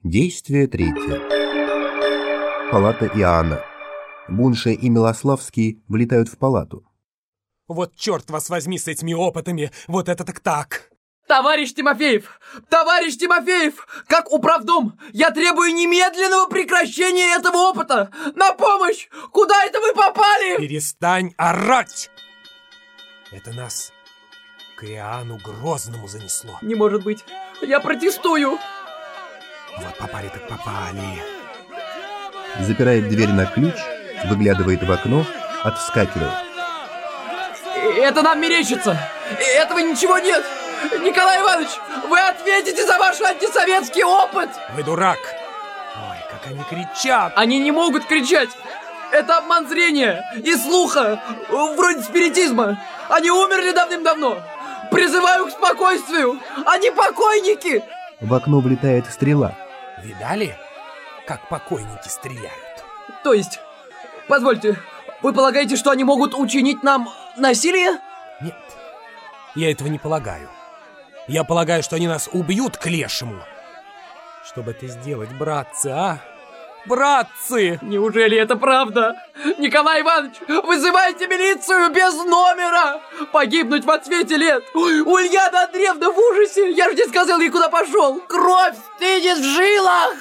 Действие третье. Палата Иоанна. Бунша и Милославский влетают в палату. Вот черт вас возьми с этими опытами, вот это так! Товарищ Тимофеев! Товарищ Тимофеев! Как управдом, я требую немедленного прекращения этого опыта! На помощь! Куда это вы попали? Перестань орать! Это нас к Иоанну Грозному занесло. Не может быть. Я протестую. Вот попали так попали. Запирает дверь на ключ, выглядывает в окно, отскакивает. Это нам мерещится. Этого ничего нет. Николай Иванович, вы ответите за ваш антисоветский опыт. Вы дурак. Ой, как они кричат. Они не могут кричать. Это обман зрения и слуха, вроде спиритизма. Они умерли давным-давно. Призываю к спокойствию. Они покойники. В окно влетает стрела. Видали, как покойники стреляют? То есть, позвольте, вы полагаете, что они могут учинить нам насилие? Нет, я этого не полагаю. Я полагаю, что они нас убьют к лешему. Чтобы это сделать, братцы, а? Братцы! Неужели это правда? Николай Иванович, вызывайте милицию без номера! Погибнуть в отсвете лет! Ульяна Андреевна в ужасе! Я же не сказал ей, куда пошел! Кровь стынет в жилах!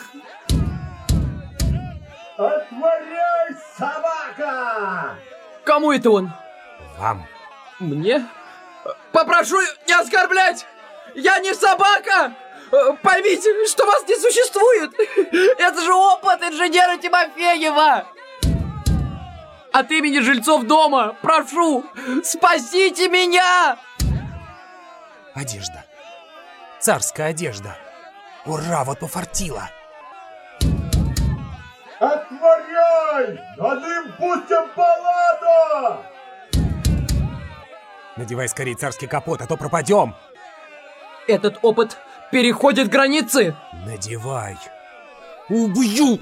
Отворяй, собака! Кому это он? Вам. Мне? Попрошу не оскорблять! Я не собака! Поймите, что вас не существует! Это же опыт инженера Тимофеева! От имени жильцов дома прошу, спасите меня! Одежда. Царская одежда. Ура, вот пофартило. Отворяй! На дым пустим палату! Надевай скорее царский капот, а то пропадем. Этот опыт переходит границы. Надевай. Убью!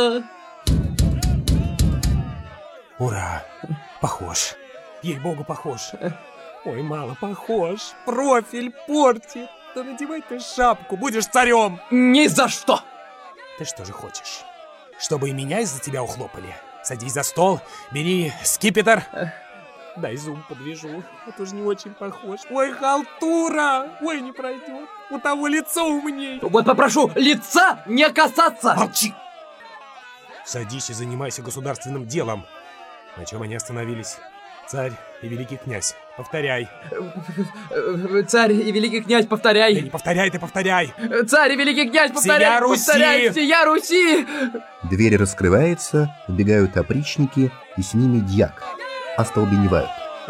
Ура! Похож. Ей-богу, похож. Ой, мало похож. Профиль портит. Да надевай ты шапку, будешь царем. Ни за что! Ты что же хочешь? Чтобы и меня из-за тебя ухлопали? Садись за стол, бери скипетр. Дай зум подвяжу, а то же не очень похож. Ой, халтура! Ой, не пройдет. У того лицо умней. Вот попрошу, лица не касаться! Молчи! Садись и занимайся государственным делом. На чем они остановились? Царь и великий князь. Повторяй. Царь и великий князь, повторяй. Да не повторяй, ты повторяй. Царь и великий князь, повторяй. Всея Руси! Повторяй, всея Руси! Дверь раскрывается, вбегают опричники, и с ними дьяк. Остолбеневают.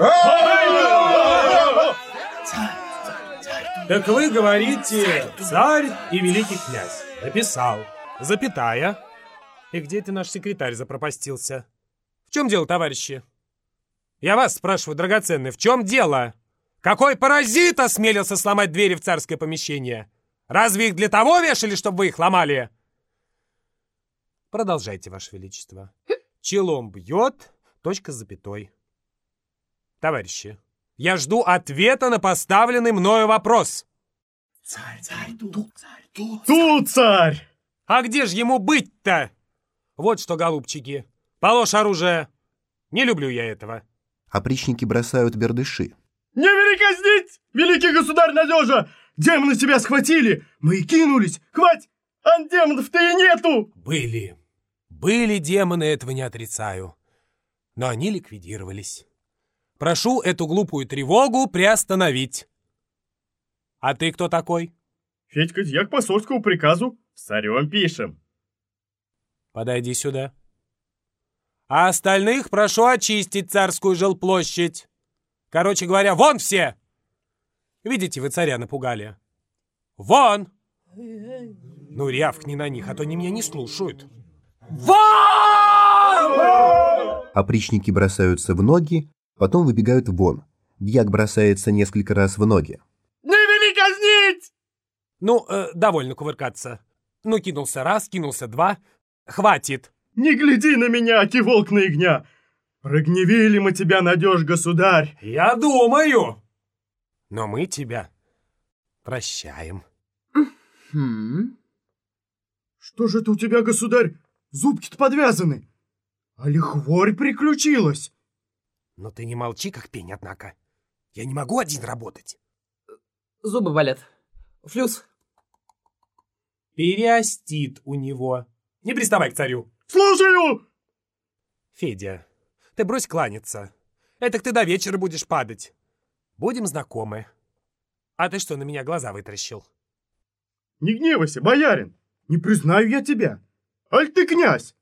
Так вы говорите, царь и великий князь. Написал. Запятая. И где ты, наш секретарь, запропастился? В чем дело, товарищи? Я вас спрашиваю, драгоценный, в чем дело? Какой паразит осмелился сломать двери в царское помещение? Разве их для того вешали, чтобы вы их ломали? Продолжайте, ваше величество. Челом бьет, точка с запятой. Товарищи, я жду ответа на поставленный мною вопрос. Царь, тут царь! А где же ему быть-то? Вот что, голубчики, положь оружие. Не люблю я этого. Опричники бросают бердыши. Не вели казнить, великий государь надежа! Демоны тебя схватили, мы и кинулись. Хвать, антемонов-то и нету! Были демоны, этого не отрицаю. Но они ликвидировались. Прошу эту глупую тревогу приостановить. А ты кто такой? Федька дьяк по посольскому приказу с царем пишем. Подойди сюда. А остальных прошу очистить царскую жилплощадь. Короче говоря, вон все! Видите, вы царя напугали. Вон! Ну, рявкни на них, а то они меня не слушают. Вон! Опричники бросаются в ноги, потом выбегают вон. Дьяк бросается несколько раз в ноги. Не вели казнить! Ну, довольно кувыркаться. Ну, кинулся раз, кинулся два. Хватит. Не гляди на меня, аки волк на ягня. Прогневили мы тебя, надежь, государь. Я думаю. Но мы тебя прощаем. Что же это у тебя, государь, зубки-то подвязаны? Али хворь приключилась? Но ты не молчи, как пень, однако. Я не могу один работать. Зубы болят. Флюс. Периостит у него. Не приставай к царю. Слушаю! Федя, ты брось кланяться. Этак ты до вечера будешь падать. Будем знакомы. А ты что, на меня глаза вытаращил? Не гневайся, боярин. Не признаю я тебя. Аль ты князь?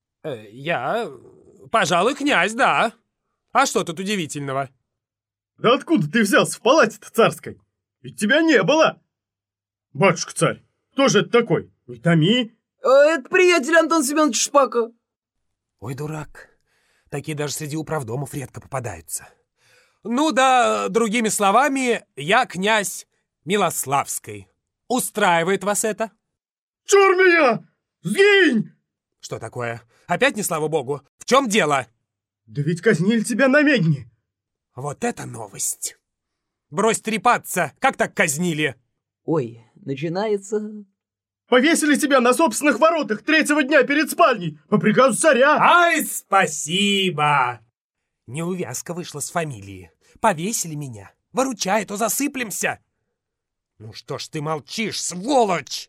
Я, пожалуй, князь, да. А что тут удивительного? Да откуда ты взялся в палате-то царской? Ведь тебя не было. Батюшка-царь, кто же это такой? Не томи. Это приятель Антон Семенович Шпака. Ой, дурак. Такие даже среди управдомов редко попадаются. Ну да, другими словами, я князь Милославской. Устраивает вас это? Чур меня! Сгинь! Что такое? Опять не слава богу. В чем дело? Да ведь казнили тебя на медне. Вот это новость. Брось трепаться. Как так казнили? Ой, начинается... Повесили тебя на собственных воротах 3-го дня перед спальней по приказу царя. Ай, спасибо! Неувязка вышла с фамилии. Повесили меня. Выручай, то засыплемся. Ну что ж ты молчишь, сволочь?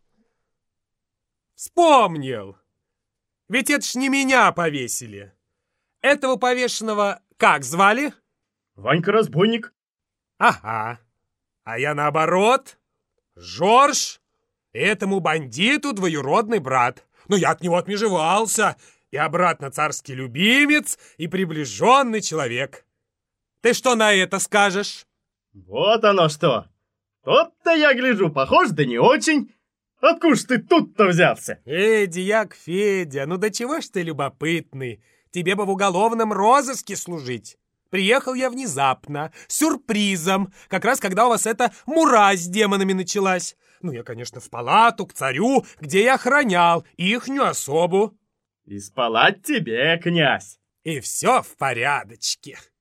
Вспомнил. Ведь это ж не меня повесили. Этого повешенного как звали? Ванька-разбойник. Ага. А я наоборот. Жорж. Этому бандиту двоюродный брат. Но я от него отмежевался. И обратно царский любимец и приближенный человек. Ты что на это скажешь? Вот оно что. Тот-то я гляжу, похож, да не очень. Откуда ж ты тут-то взялся? Дьяк Федя, ну до чего ж ты любопытный? Тебе бы в уголовном розыске служить. Приехал я внезапно, с сюрпризом, как раз когда у вас эта мура с демонами началась. Ну, я, конечно, в палату, к царю, где я охранял ихнюю особу. И спалать тебе, князь. И все в порядочке.